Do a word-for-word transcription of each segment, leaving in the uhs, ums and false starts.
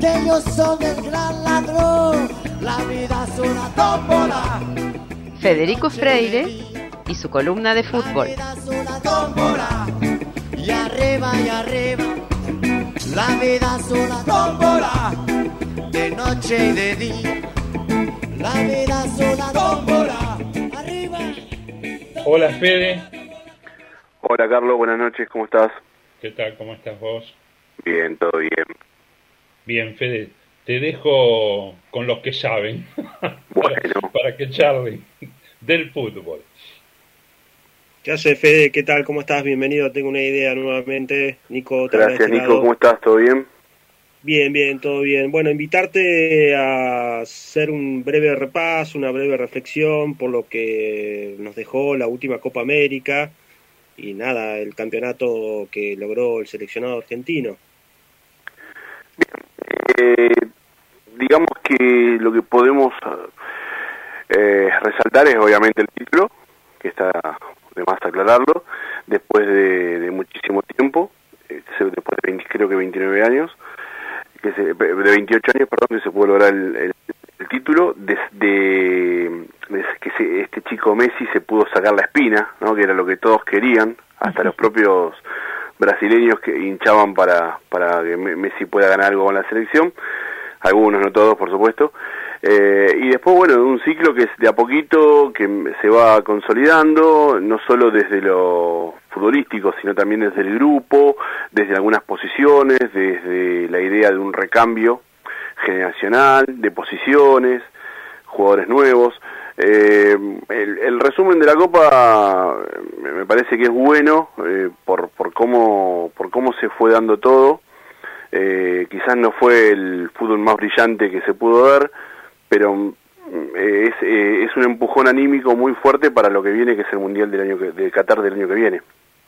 ellos son el gran ladrón, la vida es una tómbola. Federico Freire y su columna de fútbol. La vida es una tómbola, y arriba y arriba. La vida es una tómbola, de noche y de día. La vida es una tómbola, arriba. Hola Fede. Hola Carlos, buenas noches, ¿cómo estás? ¿Qué tal? ¿Cómo estás vos? Bien, todo bien. Bien, Fede, te dejo con los que saben Bueno. para, para que charlen del fútbol. ¿Qué hace Fede? ¿Qué tal? ¿Cómo estás? Bienvenido, tengo una idea nuevamente. Nico, te Gracias Nico, ¿cómo estás? ¿Todo bien? Bien, bien, todo bien. Bueno, invitarte a hacer un breve repaso, una breve reflexión por lo que nos dejó la última Copa América y nada, el campeonato que logró el seleccionado argentino. Eh, digamos que lo que podemos eh, resaltar es obviamente el título, que está de más aclararlo, después de, de muchísimo tiempo, eh, después de veinte, creo que veintinueve años, que se, de veintiocho años, perdón, que se pudo lograr el, el, el título, desde, desde que se, este chico Messi se pudo sacar la espina, ¿no? Que era lo que todos querían, hasta los propios brasileños que hinchaban para, para que Messi pueda ganar algo con la selección, algunos, no todos, por supuesto. Eh, y después, bueno, un ciclo que es de a poquito, que se va consolidando, no solo desde lo futbolístico, sino también desde el grupo, desde algunas posiciones, desde la idea de un recambio generacional, de posiciones, jugadores nuevos. Eh, el, el resumen de la Copa me parece que es bueno eh, por, por, cómo, por cómo se fue dando todo. Eh, quizás no fue el fútbol más brillante que se pudo ver, pero eh, es, eh, es un empujón anímico muy fuerte para lo que viene, que es el Mundial del año que, de Qatar del año que viene.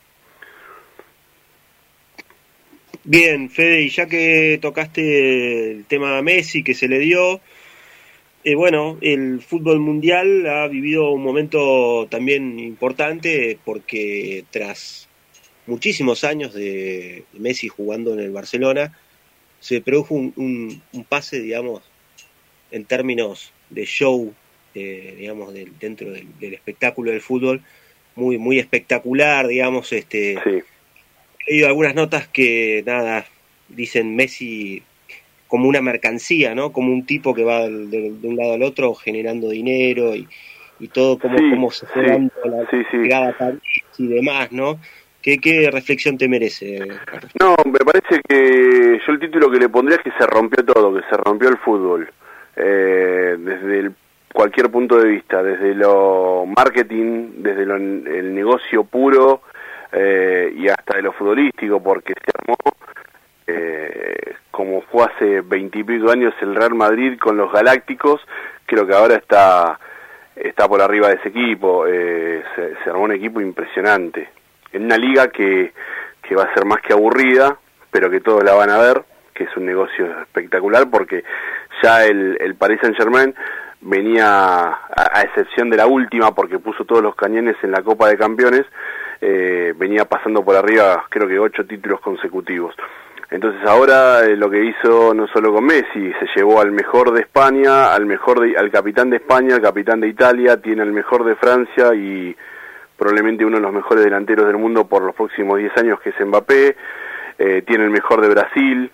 Bien, Fede, y ya que tocaste el tema Messi que se le dio, eh, bueno, el fútbol mundial ha vivido un momento también importante porque tras muchísimos años de Messi jugando en el Barcelona, se produjo un, un, un pase, digamos, en términos de show, eh, digamos, de, dentro del, del espectáculo del fútbol, muy muy espectacular, digamos. este Sí. He leído algunas notas que, nada, dicen Messi como una mercancía, ¿no? Como un tipo que va de, de un lado al otro generando dinero y, y todo como, Sí, como se fue sí, dando la sí, sí. llegada a París y demás, ¿no? ¿Qué, qué reflexión te merece? No, me parece que yo el título que le pondría es que se rompió todo, que se rompió el fútbol. Eh, desde el, cualquier punto de vista, desde lo marketing, desde lo, el negocio puro eh, y hasta de lo futbolístico, porque se armó eh, como fue hace veintipico años el Real Madrid con los Galácticos. Creo que ahora está está por arriba de ese equipo. Eh, se, se armó un equipo impresionante en una liga que, que va a ser más que aburrida, pero que todos la van a ver, que es un negocio espectacular, porque ya el, el Paris Saint-Germain venía, a, a excepción de la última, porque puso todos los cañones en la Copa de Campeones, eh, venía pasando por arriba, creo que ocho títulos consecutivos. Entonces ahora eh, lo que hizo no solo con Messi, se llevó al mejor de España, al mejor de, al capitán de España, al capitán de Italia, tiene al mejor de Francia y probablemente uno de los mejores delanteros del mundo por los próximos diez años, que es Mbappé. Eh, tiene el mejor de Brasil.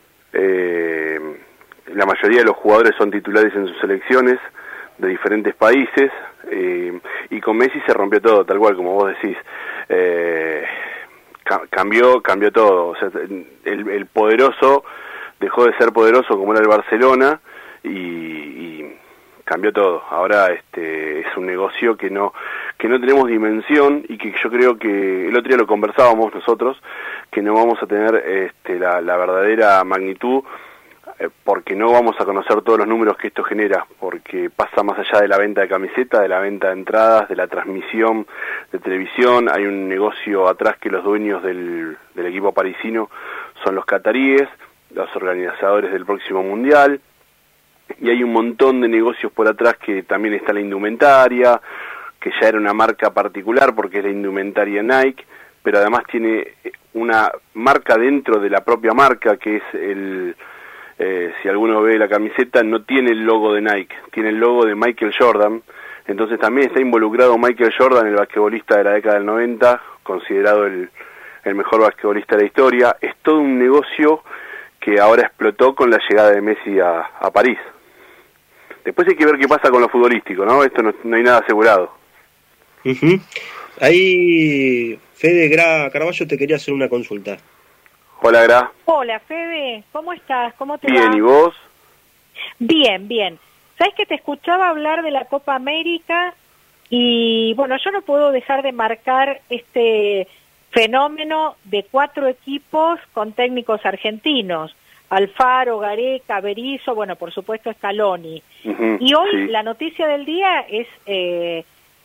Eh, la mayoría de los jugadores son titulares en sus selecciones de diferentes países, eh, y con Messi se rompió todo, tal cual como vos decís. Eh, ca- cambió cambió todo. O sea, el, el poderoso dejó de ser poderoso como era el Barcelona y, y cambió todo. Ahora este es un negocio que no que no tenemos dimensión, y que yo creo que el otro día lo conversábamos nosotros, que no vamos a tener este, la, la verdadera magnitud, eh, porque no vamos a conocer todos los números que esto genera, porque pasa más allá de la venta de camiseta, de la venta de entradas, de la transmisión de televisión. Hay un negocio atrás que los dueños del, del equipo parisino son los cataríes, los organizadores del próximo mundial, y hay un montón de negocios por atrás, que también está la indumentaria, que ya era una marca particular porque es la indumentaria Nike, pero además tiene una marca dentro de la propia marca, que es el, eh, si alguno ve la camiseta, no tiene el logo de Nike, tiene el logo de Michael Jordan. Entonces también está involucrado Michael Jordan, el basquetbolista de la década del noventa, considerado el, el mejor basquetbolista de la historia. Es todo un negocio que ahora explotó con la llegada de Messi a, a París. Después hay que ver qué pasa con lo futbolístico, ¿no? Esto no, no hay nada asegurado. Uh-huh. Ahí, Fede Gra Carballo te quería hacer una consulta. Hola, Gra. Hola, Fede, ¿cómo estás? ¿Cómo te va? Bien, ¿y vos? Bien, bien. ¿Sabes que te escuchaba hablar de la Copa América? Y bueno, yo no puedo dejar de marcar este fenómeno de cuatro equipos con técnicos argentinos. Alfaro, Gareca, Berizzo, bueno, por supuesto Scaloni. Uh-huh, y hoy sí. La noticia del día es eh,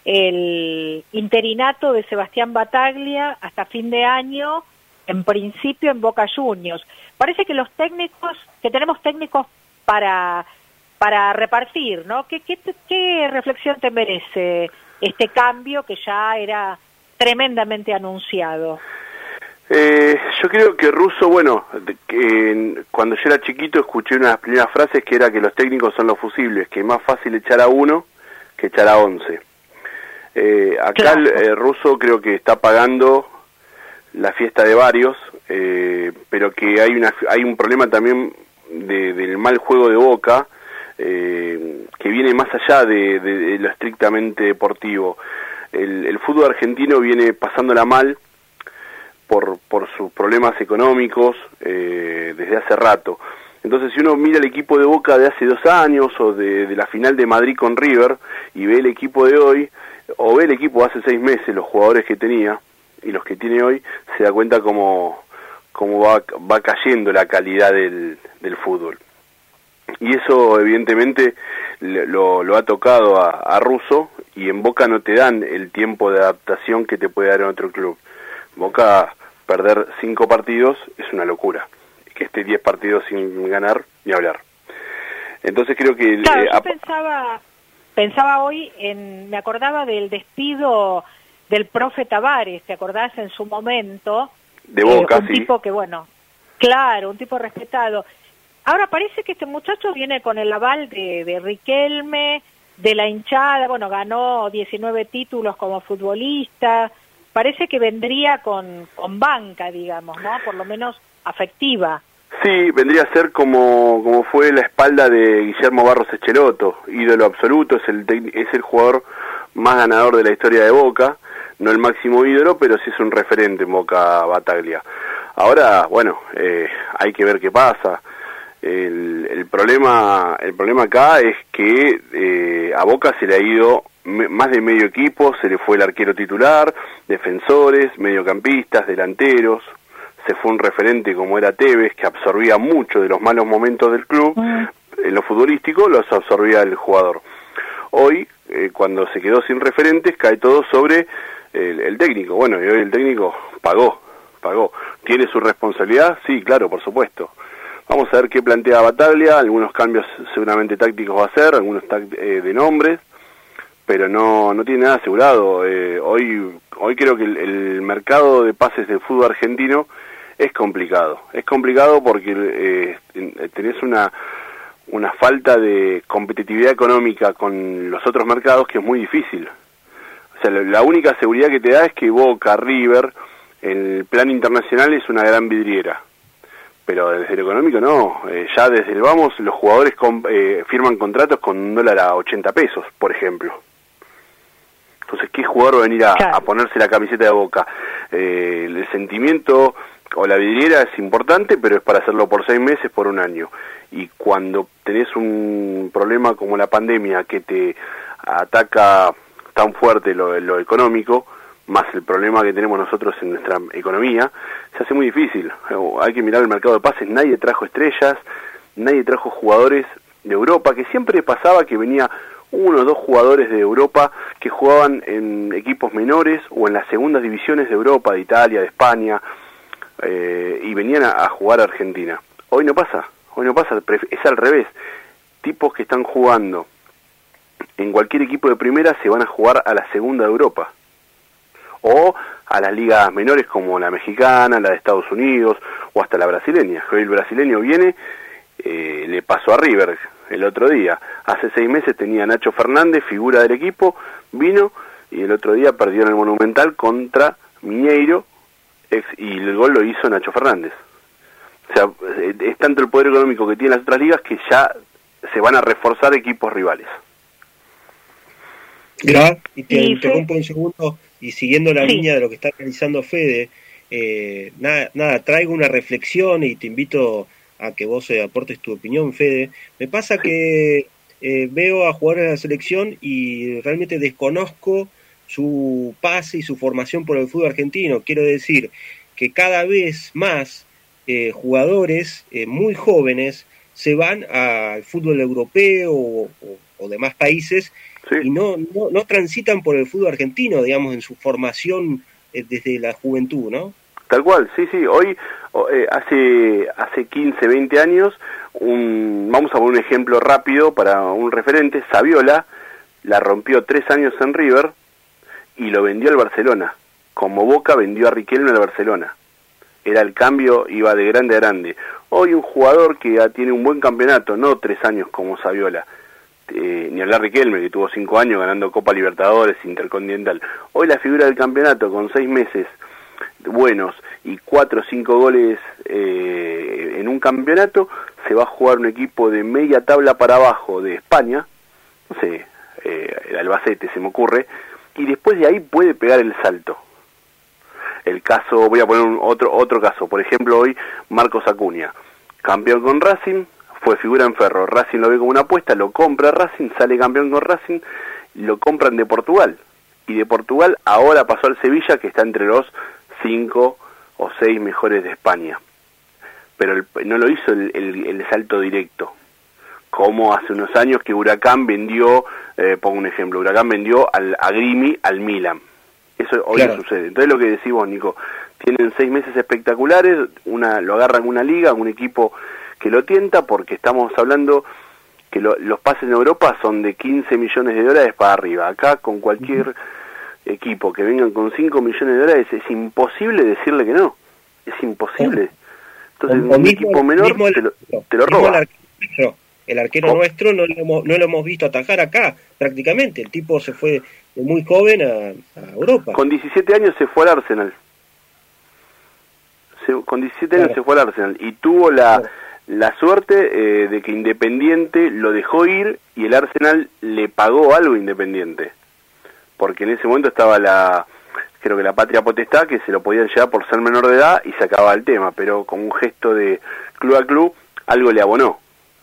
el interinato de Sebastián Battaglia hasta fin de año, en principio en Boca Juniors. Parece que los técnicos, que tenemos técnicos para para repartir, ¿no? ¿Qué, qué, qué reflexión te merece este cambio que ya era tremendamente anunciado? Eh, yo creo que Russo, bueno, que cuando yo era chiquito escuché una de las primeras frases que era que los técnicos son los fusibles, que es más fácil echar a uno que echar a once. Eh, acá claro. el eh, Russo creo que está pagando la fiesta de varios, eh, pero que hay una hay un problema también de, del mal juego de Boca, eh, que viene más allá de, de, de lo estrictamente deportivo. El, el fútbol argentino viene pasándola mal por, por sus problemas económicos eh, desde hace rato. Entonces, si uno mira el equipo de Boca de hace dos años o de, de la final de Madrid con River y ve el equipo de hoy, o ve el equipo de hace seis meses, los jugadores que tenía y los que tiene hoy, se da cuenta cómo, cómo va, va cayendo la calidad del, del fútbol. Y eso evidentemente lo, lo ha tocado a, a Russo, y en Boca no te dan el tiempo de adaptación que te puede dar en otro club. Boca, perder cinco partidos es una locura, que esté diez partidos sin ganar, ni hablar. Entonces creo que... Claro, eh, yo pensaba, pensaba hoy, en, me acordaba del despido del profe Tavares, ¿te acordás en su momento? De Boca, eh, un sí. tipo que, bueno, claro, un tipo respetado. Ahora parece que este muchacho viene con el aval de, de Riquelme, de la hinchada, bueno, ganó diecinueve títulos como futbolista, parece que vendría con, con banca, digamos, ¿no? Por lo menos afectiva. Sí, vendría a ser como, como fue la espalda de Guillermo Barros Schelotto, ídolo absoluto, es el, es el jugador más ganador de la historia de Boca, no el máximo ídolo, pero sí es un referente en Boca Battaglia. Ahora, bueno, eh, hay que ver qué pasa. El, el problema el problema acá es que eh, a Boca se le ha ido me, más de medio equipo, se le fue el arquero titular, defensores, mediocampistas, delanteros, se fue un referente como era Tevez, que absorbía mucho de los malos momentos del club, uh-huh. En lo futbolístico los absorbía el jugador. Hoy, eh, cuando se quedó sin referentes, cae todo sobre el, el técnico. Bueno, y hoy el técnico pagó, pagó. ¿Tiene su responsabilidad? Sí, claro, por supuesto. Vamos a ver qué plantea Battaglia, algunos cambios seguramente tácticos va a hacer, algunos tact- eh, de nombres, pero no no tiene nada asegurado. Eh, hoy hoy creo que el, el mercado de pases del fútbol argentino es complicado. Es complicado porque eh, tenés una, una falta de competitividad económica con los otros mercados que es muy difícil. O sea, la, la única seguridad que te da es que Boca, River, en el plan internacional es una gran vidriera. Pero desde lo económico no, eh, ya desde el vamos los jugadores con, eh, firman contratos con un dólar a ochenta pesos, por ejemplo. Entonces, ¿qué jugador va a venir a, a ponerse la camiseta de Boca? Eh, el sentimiento o la vidriera es importante, pero es para hacerlo por seis meses, por un año. Y cuando tenés un problema como la pandemia que te ataca tan fuerte lo, lo económico, más el problema que tenemos nosotros en nuestra economía, se hace muy difícil. Hay que mirar el mercado de pases, nadie trajo estrellas, nadie trajo jugadores de Europa, que siempre pasaba que venía uno o dos jugadores de Europa que jugaban en equipos menores o en las segundas divisiones de Europa, de Italia, de España, eh, y venían a, a jugar a Argentina. Hoy no pasa, hoy no pasa, es al revés. Tipos que están jugando en cualquier equipo de primera se van a jugar a la segunda de Europa, o a las ligas menores como la mexicana, la de Estados Unidos, o hasta la brasileña. Hoy el brasileño viene eh, le pasó a River el otro día. Hace seis meses tenía Nacho Fernández, figura del equipo, vino y el otro día perdió en el Monumental contra Mineiro, ex, y el gol lo hizo Nacho Fernández. O sea, es tanto el poder económico que tienen las otras ligas que ya se van a reforzar equipos rivales. Gra, y te Sí, interrumpo un segundo, y siguiendo la Sí. línea de lo que está realizando Fede, eh, nada, nada, traigo una reflexión y te invito a que vos eh, aportes tu opinión, Fede. Me pasa que eh, veo a jugadores de la selección y realmente desconozco su pase y su formación por el fútbol argentino. Quiero decir que cada vez más eh, jugadores eh, muy jóvenes se van al fútbol europeo o, o, o demás países, sí, y no, no, no transitan por el fútbol argentino, digamos, en su formación eh, desde la juventud, ¿no? Tal cual, sí, sí. Hoy, eh, hace hace quince, veinte años, un, vamos a poner un ejemplo rápido para un referente, Saviola la rompió tres años en River y lo vendió al Barcelona. Como Boca vendió a Riquelme al Barcelona. Era el cambio, iba de grande a grande. Hoy un jugador que ya tiene un buen campeonato, no tres años como Saviola, eh, ni hablar Riquelme, que tuvo cinco años ganando Copa Libertadores, Intercontinental. Hoy la figura del campeonato, con seis meses buenos y cuatro o cinco goles eh, en un campeonato, se va a jugar un equipo de media tabla para abajo de España, no sé, eh, el Albacete se me ocurre, y después de ahí puede pegar el salto. El caso, voy a poner un otro otro caso, por ejemplo hoy Marcos Acuña, campeón con Racing, fue figura en Ferro, Racing lo ve como una apuesta, lo compra Racing, sale campeón con Racing, lo compran de Portugal, y de Portugal ahora pasó al Sevilla, que está entre los cinco o seis mejores de España, pero el, no lo hizo el, el, el salto directo, como hace unos años que Huracán vendió, eh, pongo un ejemplo, Huracán vendió al, a Grimi al Milan. Eso hoy claro. no sucede. Entonces lo que decís vos, Nico, tienen seis meses espectaculares, una lo agarran una liga, un equipo que lo tienta, porque estamos hablando que lo, los pases en Europa son de quince millones de dólares para arriba. Acá con cualquier uh-huh. equipo que vengan con cinco millones de dólares es imposible decirle que no. Es imposible. Entonces o, o un mismo, equipo menor te lo, te lo roba. El arquero, el arquero oh. nuestro no lo, hemos, no lo hemos visto atajar acá prácticamente. El tipo se fue de muy joven a, a Europa. Con diecisiete años se fue al Arsenal. Se, con diecisiete claro. años se fue al Arsenal y tuvo la, claro. la suerte eh, de que Independiente lo dejó ir y el Arsenal le pagó algo a Independiente. Porque en ese momento estaba la, creo que la patria potestad, que se lo podían llevar por ser menor de edad y se acababa el tema, pero como un gesto de club a club, algo le abonó.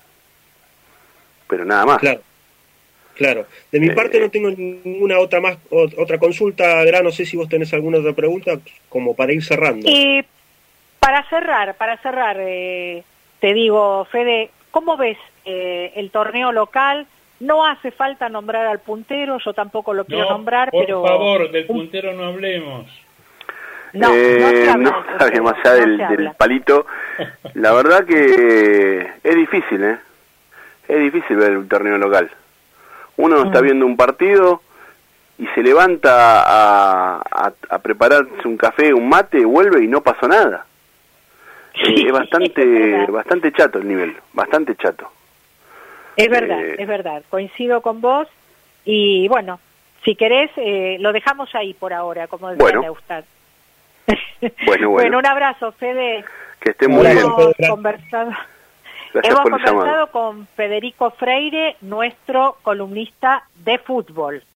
Pero nada más. Claro. Claro, de mi eh, parte no tengo ninguna otra más otra consulta, Gra, no sé si vos tenés alguna otra pregunta como para ir cerrando. Y para cerrar, para cerrar, eh, te digo, Fede, ¿cómo ves eh, el torneo local? No hace falta nombrar al puntero, yo tampoco lo quiero no, nombrar, por pero... Por favor, del puntero no hablemos. No, eh, no se habla, no sabe más allá del, no del palito. La verdad que es difícil, ¿eh? Es difícil ver el torneo local. Uno está viendo un partido y se levanta a, a, a prepararse un café, un mate, vuelve y no pasó nada. Sí, es bastante es bastante chato el nivel, bastante chato. Es verdad, eh, es verdad, coincido con vos y bueno, si querés eh, lo dejamos ahí por ahora, como decía bueno. Neustad. Bueno, bueno. Bueno, un abrazo, Fede. Que esté muy Hemos bien. conversado... Gracias Hemos por el conversado llamado. con Federico Freire, nuestro columnista de fútbol.